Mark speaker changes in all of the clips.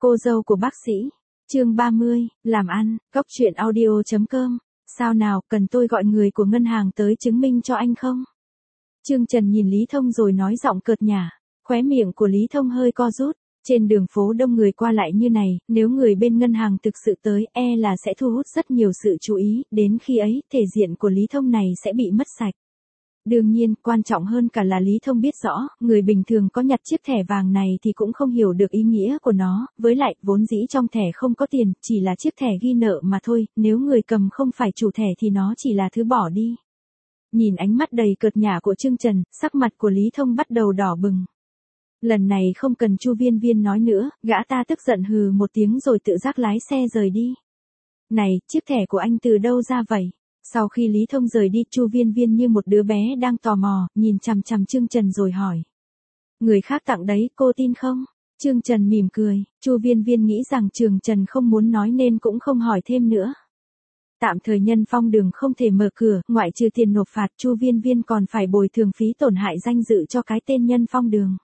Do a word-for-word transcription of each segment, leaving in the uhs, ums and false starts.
Speaker 1: Cô dâu của bác sĩ. Chương ba mươi, làm ăn, góc truyện audio chấm com. Sao nào, cần tôi gọi người của ngân hàng tới chứng minh cho anh không? Trương Trần nhìn Lý Thông rồi nói giọng cợt nhả. Khóe miệng của Lý Thông hơi co rút. Trên đường phố đông người qua lại như này, nếu người bên ngân hàng thực sự tới, e là sẽ thu hút rất nhiều sự chú ý, đến khi ấy, thể diện của Lý Thông này sẽ bị mất sạch. Đương nhiên, quan trọng hơn cả là Lý Thông biết rõ, người bình thường có nhặt chiếc thẻ vàng này thì cũng không hiểu được ý nghĩa của nó, với lại, vốn dĩ trong thẻ không có tiền, chỉ là chiếc thẻ ghi nợ mà thôi, nếu người cầm không phải chủ thẻ thì nó chỉ là thứ bỏ đi. Nhìn ánh mắt đầy cợt nhả của Trương Trần, sắc mặt của Lý Thông bắt đầu đỏ bừng. Lần này không cần Chu Viên Viên nói nữa, gã ta tức giận hừ một tiếng rồi tự giác lái xe rời đi. Này, chiếc thẻ của anh từ đâu ra vậy? Sau khi Lý Thông rời đi, Chu Viên Viên như một đứa bé đang tò mò, nhìn chằm chằm Trương Trần rồi hỏi. Người khác tặng đấy, cô tin không? Trương Trần mỉm cười, Chu Viên Viên nghĩ rằng Trương Trần không muốn nói nên cũng không hỏi thêm nữa. Tạm thời Nhân Phong Đường không thể mở cửa, ngoại trừ tiền nộp phạt, Chu Viên Viên còn phải bồi thường phí tổn hại danh dự cho cái tên Nhân Phong Đường.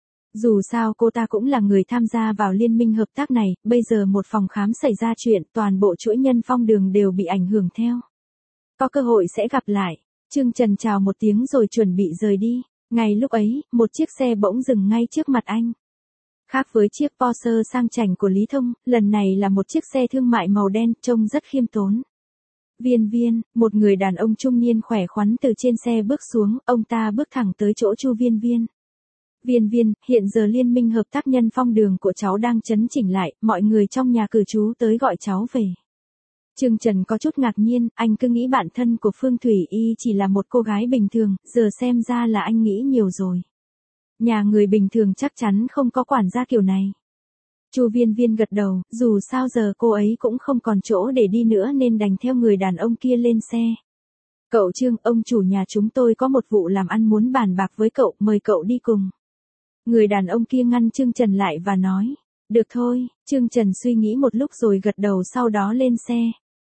Speaker 1: Dù sao cô ta cũng là người tham gia vào liên minh hợp tác này, bây giờ một phòng khám xảy ra chuyện, toàn bộ chuỗi Nhân Phong Đường đều bị ảnh hưởng theo. Có cơ hội sẽ gặp lại. Trương Trần chào một tiếng rồi chuẩn bị rời đi. Ngay lúc ấy, một chiếc xe bỗng dừng ngay trước mặt anh. Khác với chiếc Porsche sang chảnh của Lý Thông, lần này là một chiếc xe thương mại màu đen, trông rất khiêm tốn. Viên Viên, một người đàn ông trung niên khỏe khoắn từ trên xe bước xuống, ông ta bước thẳng tới chỗ Chu Viên Viên. Viên Viên, hiện giờ liên minh hợp tác Nhân Phong Đường của cháu đang chấn chỉnh lại, mọi người trong nhà cử trú tới gọi cháu về. Trương Trần có chút ngạc nhiên, anh cứ nghĩ bạn thân của Phương Thủy Y chỉ là một cô gái bình thường, giờ xem ra là anh nghĩ nhiều rồi. Nhà người bình thường chắc chắn không có quản gia kiểu này. Chu Viên Viên gật đầu, dù sao giờ cô ấy cũng không còn chỗ để đi nữa nên đành theo người đàn ông kia lên xe. Cậu Trương, ông chủ nhà chúng tôi có một vụ làm ăn muốn bàn bạc với cậu, mời cậu đi cùng. Người đàn ông kia ngăn Trương Trần lại và nói, được thôi, Trương Trần suy nghĩ một lúc rồi gật đầu sau đó lên xe.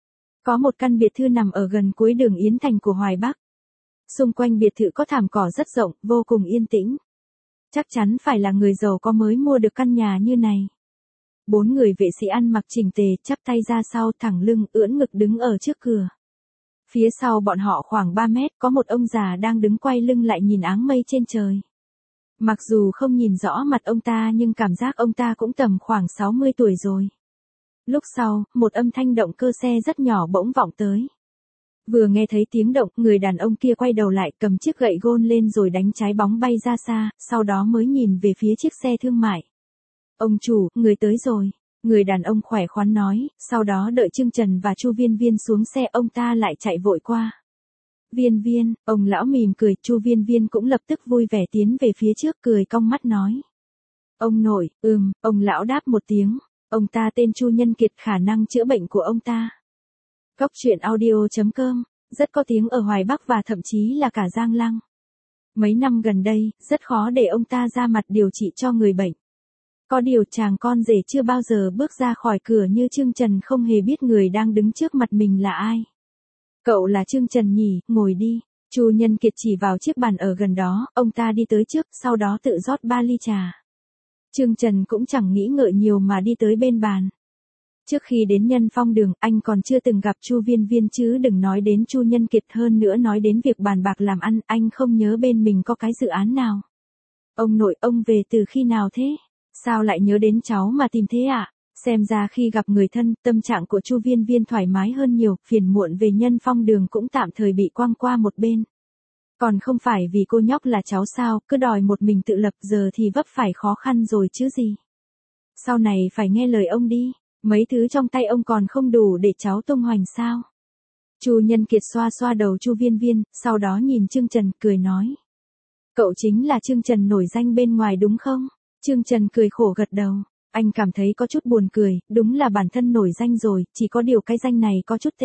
Speaker 1: Có một căn biệt thự nằm ở gần cuối đường Yến Thành của Hoài Bắc. Xung quanh biệt thự có thảm cỏ rất rộng, vô cùng yên tĩnh. Chắc chắn phải là người giàu có mới mua được căn nhà như này. Bốn người vệ sĩ ăn mặc chỉnh tề, chắp tay ra sau, thẳng lưng, ưỡn ngực đứng ở trước cửa. Phía sau bọn họ khoảng ba mét, có một ông già đang đứng quay lưng lại nhìn áng mây trên trời. Mặc dù không nhìn rõ mặt ông ta nhưng cảm giác ông ta cũng tầm khoảng sáu mươi tuổi rồi. Lúc sau, một âm thanh động cơ xe rất nhỏ bỗng vọng tới. Vừa nghe thấy tiếng động, người đàn ông kia quay đầu lại, cầm chiếc gậy gôn lên rồi đánh trái bóng bay ra xa, sau đó mới nhìn về phía chiếc xe thương mại. Ông chủ, người tới rồi. Người đàn ông khỏe khoắn nói, sau đó đợi Trương Trần và Chu Viên Viên xuống xe, ông ta lại chạy vội qua. Viên Viên, ông lão mỉm cười, Chu Viên Viên cũng lập tức vui vẻ tiến về phía trước, cười cong mắt nói. Ông nội, ừm, ông lão đáp một tiếng. Ông ta tên Chu Nhân Kiệt, khả năng chữa bệnh của ông ta. Góc truyện audio chấm com, rất có tiếng ở Hoài Bắc và thậm chí là cả Giang Lăng. Mấy năm gần đây, rất khó để ông ta ra mặt điều trị cho người bệnh. Có điều chàng con rể chưa bao giờ bước ra khỏi cửa như Trương Trần không hề biết người đang đứng trước mặt mình là ai. Cậu là Trương Trần nhỉ, ngồi đi. Chu Nhân Kiệt chỉ vào chiếc bàn ở gần đó, ông ta đi tới trước, sau đó tự rót ba ly trà. Trương Trần cũng chẳng nghĩ ngợi nhiều mà đi tới bên bàn. Trước khi đến Nhân Phong Đường, anh còn chưa từng gặp Chu Viên Viên chứ đừng nói đến Chu Nhân Kiệt, hơn nữa nói đến việc bàn bạc làm ăn, anh không nhớ bên mình có cái dự án nào. Ông nội, ông về từ khi nào thế? Sao lại nhớ đến cháu mà tìm thế ạ? À? Xem ra khi gặp người thân, tâm trạng của Chu Viên Viên thoải mái hơn nhiều, phiền muộn về Nhân Phong Đường cũng tạm thời bị quăng qua một bên. Còn không phải vì cô nhóc là cháu sao, cứ đòi một mình tự lập, giờ thì vấp phải khó khăn rồi chứ gì. Sau này phải nghe lời ông đi, mấy thứ trong tay ông còn không đủ để cháu tung hoành sao. Chu Nhân Kiệt xoa xoa đầu Chu Viên Viên, sau đó nhìn Trương Trần, cười nói. Cậu chính là Trương Trần nổi danh bên ngoài đúng không? Trương Trần cười khổ gật đầu, anh cảm thấy có chút buồn cười, đúng là bản thân nổi danh rồi, chỉ có điều cái danh này có chút tệ.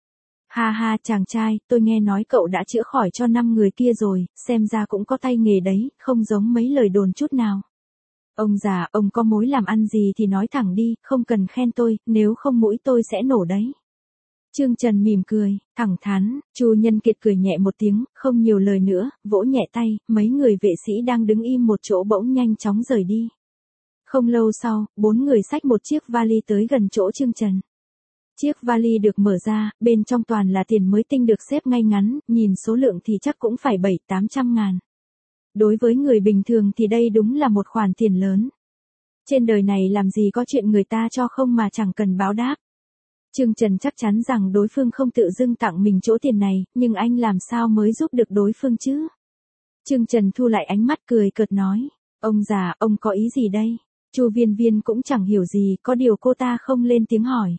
Speaker 1: Ha ha, chàng trai, tôi nghe nói cậu đã chữa khỏi cho năm người kia rồi, xem ra cũng có tay nghề đấy, không giống mấy lời đồn chút nào. Ông già, ông có mối làm ăn gì thì nói thẳng đi, không cần khen tôi, nếu không mũi tôi sẽ nổ đấy. Trương Trần mỉm cười, thẳng thắn, Chu Nhân Kiệt cười nhẹ một tiếng, không nhiều lời nữa, vỗ nhẹ tay, mấy người vệ sĩ đang đứng im một chỗ bỗng nhanh chóng rời đi. Không lâu sau, bốn người xách một chiếc vali tới gần chỗ Trương Trần. Chiếc vali được mở ra, bên trong toàn là tiền mới tinh được xếp ngay ngắn, nhìn số lượng thì chắc cũng phải bảy tám trăm ngàn. Đối với người bình thường thì đây đúng là một khoản tiền lớn. Trên đời này làm gì có chuyện người ta cho không mà chẳng cần báo đáp. Trương Trần chắc chắn rằng đối phương không tự dưng tặng mình chỗ tiền này, nhưng anh làm sao mới giúp được đối phương chứ? Trương Trần thu lại ánh mắt cười cợt nói, ông già, ông có ý gì đây? Chu Viên Viên cũng chẳng hiểu gì, có điều cô ta không lên tiếng hỏi.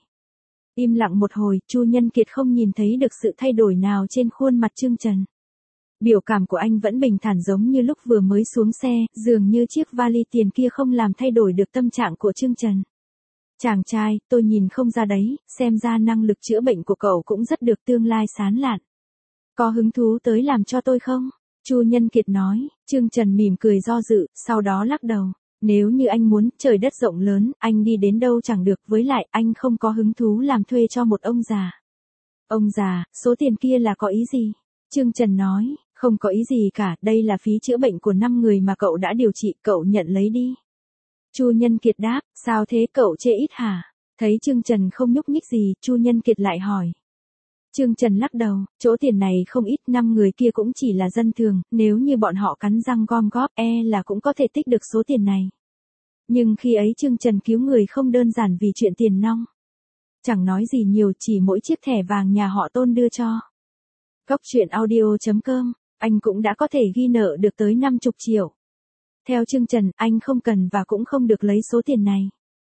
Speaker 1: Im lặng một hồi, Chu Nhân Kiệt không nhìn thấy được sự thay đổi nào trên khuôn mặt Trương Trần. Biểu cảm của anh vẫn bình thản giống như lúc vừa mới xuống xe, dường như chiếc vali tiền kia không làm thay đổi được tâm trạng của Trương Trần. Chàng trai, tôi nhìn không ra đấy, xem ra năng lực chữa bệnh của cậu cũng rất được, tương lai sáng lạn. Có hứng thú tới làm cho tôi không? Chu Nhân Kiệt nói. Trương Trần mỉm cười do dự, sau đó lắc đầu. Nếu như anh muốn, trời đất rộng lớn, anh đi đến đâu chẳng được, với lại anh không có hứng thú làm thuê cho một ông già. Ông già, số tiền kia là có ý gì? Trương Trần nói, không có ý gì cả, đây là phí chữa bệnh của năm người mà cậu đã điều trị, cậu nhận lấy đi. Chu Nhân Kiệt đáp, sao thế, cậu chê ít hả? Thấy Trương Trần không nhúc nhích gì, Chu Nhân Kiệt lại hỏi. Trương Trần lắc đầu, chỗ tiền này không ít, năm người kia cũng chỉ là dân thường, nếu như bọn họ cắn răng gom góp e là cũng có thể tích được số tiền này. Nhưng khi ấy Trương Trần cứu người không đơn giản vì chuyện tiền nong. Chẳng nói gì nhiều, chỉ mỗi chiếc thẻ vàng nhà họ Tôn đưa cho. Cóc truyện audio chấm com, anh cũng đã có thể ghi nợ được tới năm mươi triệu. Theo Trương Trần, anh không cần và cũng không được lấy số tiền này.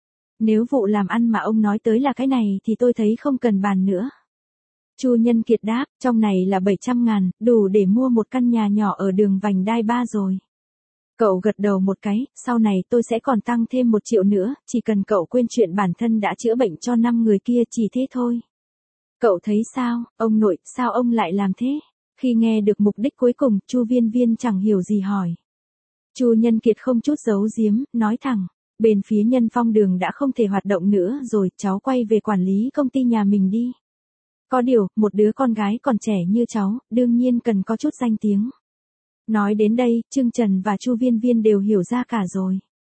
Speaker 1: Nếu vụ làm ăn mà ông nói tới là cái này thì tôi thấy không cần bàn nữa. Chu Nhân Kiệt đáp, trong này là bảy trăm ngàn, đủ để mua một căn nhà nhỏ ở đường vành đai ba rồi. Cậu gật đầu một cái, sau này tôi sẽ còn tăng thêm một triệu nữa, chỉ cần cậu quên chuyện bản thân đã chữa bệnh cho năm người kia, chỉ thế thôi. Cậu thấy sao, ông nội, sao ông lại làm thế? Khi nghe được mục đích cuối cùng, Chu Viên Viên chẳng hiểu gì hỏi. Chu Nhân Kiệt không chút giấu giếm, nói thẳng, bên phía Nhân Phong đường đã không thể hoạt động nữa rồi, cháu quay về quản lý công ty nhà mình đi. Có điều, một đứa con gái còn trẻ như cháu, đương nhiên cần có chút danh tiếng. Nói đến đây, Trương Trần và Chu Viên Viên đều hiểu ra cả rồi.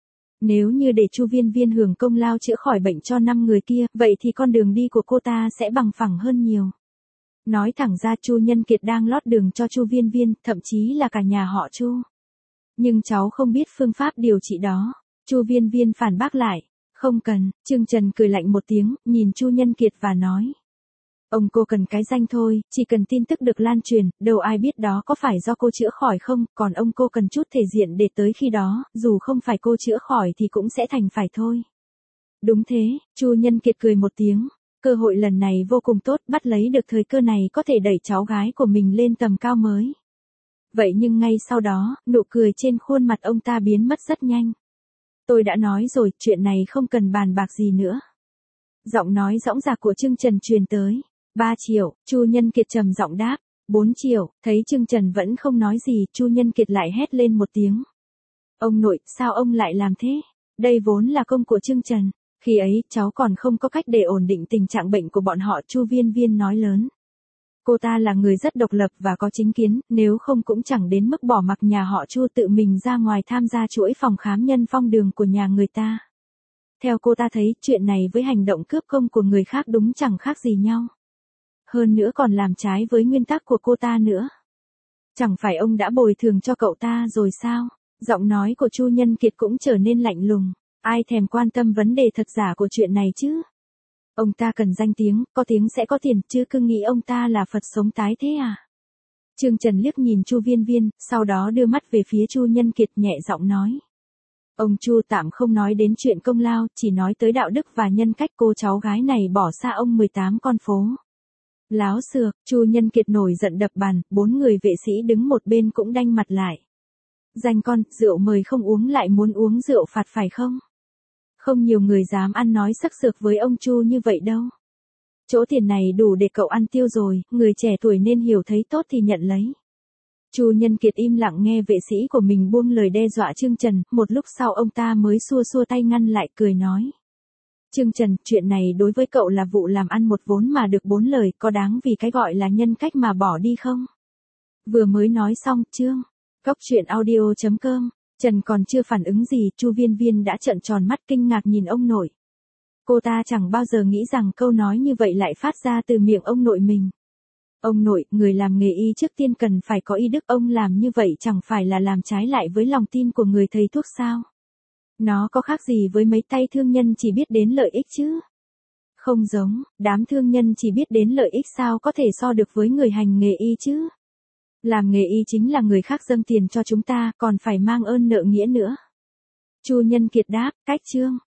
Speaker 1: Nếu như để Chu Viên Viên hưởng công lao chữa khỏi bệnh cho năm người kia, vậy thì con đường đi của cô ta sẽ bằng phẳng hơn nhiều. Nói thẳng ra Chu Nhân Kiệt đang lót đường cho Chu Viên Viên, thậm chí là cả nhà họ Chu. Nhưng cháu không biết phương pháp điều trị đó. Chu Viên Viên phản bác lại. Không cần, Trương Trần cười lạnh một tiếng, nhìn Chu Nhân Kiệt và nói. Ông cô cần cái danh thôi, chỉ cần tin tức được lan truyền, đâu ai biết đó có phải do cô chữa khỏi không, còn ông cô cần chút thể diện để tới khi đó, dù không phải cô chữa khỏi thì cũng sẽ thành phải thôi. Đúng thế, Chu Nhân Kiệt cười một tiếng, cơ hội lần này vô cùng tốt, bắt lấy được thời cơ này có thể đẩy cháu gái của mình lên tầm cao mới. Vậy nhưng ngay sau đó, nụ cười trên khuôn mặt ông ta biến mất rất nhanh. Tôi đã nói rồi, chuyện này không cần bàn bạc gì nữa. Giọng nói dõng dạc của Trương Trần truyền tới. ba triệu, Chu Nhân Kiệt trầm giọng đáp. bốn triệu, thấy Trương Trần vẫn không nói gì, Chu Nhân Kiệt lại hét lên một tiếng. Ông nội, sao ông lại làm thế? Đây vốn là công của Trương Trần. Khi ấy, cháu còn không có cách để ổn định tình trạng bệnh của bọn họ, Chu Viên Viên nói lớn. Cô ta là người rất độc lập và có chính kiến, nếu không cũng chẳng đến mức bỏ mặc nhà họ Chu tự mình ra ngoài tham gia chuỗi phòng khám Nhân Phong đường của nhà người ta. Theo cô ta thấy, chuyện này với hành động cướp công của người khác đúng chẳng khác gì nhau. Hơn nữa còn làm trái với nguyên tắc của cô ta nữa. Chẳng phải ông đã bồi thường cho cậu ta rồi sao? Giọng nói của Chu Nhân Kiệt cũng trở nên lạnh lùng. Ai thèm quan tâm vấn đề thật giả của chuyện này chứ? Ông ta cần danh tiếng, có tiếng sẽ có tiền, chứ cứ nghĩ ông ta là Phật sống tái thế à? Trương Trần liếc nhìn Chu Viên Viên, sau đó đưa mắt về phía Chu Nhân Kiệt nhẹ giọng nói. Ông Chu tạm không nói đến chuyện công lao, chỉ nói tới đạo đức và nhân cách cô cháu gái này bỏ xa ông mười tám con phố. Láo xược, Chu Nhân Kiệt nổi giận đập bàn, bốn người vệ sĩ đứng một bên cũng đanh mặt lại. Danh con, rượu mời không uống lại muốn uống rượu phạt phải không? Không nhiều người dám ăn nói sắc sược với ông Chu như vậy đâu. Chỗ tiền này đủ để cậu ăn tiêu rồi, người trẻ tuổi nên hiểu thấy tốt thì nhận lấy. Chu Nhân Kiệt im lặng nghe vệ sĩ của mình buông lời đe dọa Trương Trần, một lúc sau ông ta mới xua xua tay ngăn lại, cười nói. Trương Trần, chuyện này đối với cậu là vụ làm ăn một vốn mà được bốn lời, có đáng vì cái gọi là nhân cách mà bỏ đi không? Vừa mới nói xong, chương. Cóc truyện audio chấm com Trần còn chưa phản ứng gì, Chu Viên Viên đã trợn tròn mắt kinh ngạc nhìn ông nội. Cô ta chẳng bao giờ nghĩ rằng câu nói như vậy lại phát ra từ miệng ông nội mình. Ông nội, người làm nghề y trước tiên cần phải có y đức, ông làm như vậy chẳng phải là làm trái lại với lòng tin của người thầy thuốc sao? Nó có khác gì với mấy tay thương nhân chỉ biết đến lợi ích chứ? Không giống, đám thương nhân chỉ biết đến lợi ích sao có thể so được với người hành nghề y chứ? Làm nghề y chính là người khác dâng tiền cho chúng ta, còn phải mang ơn nợ nghĩa nữa. Chu Nhân Kiệt đáp, cách chương.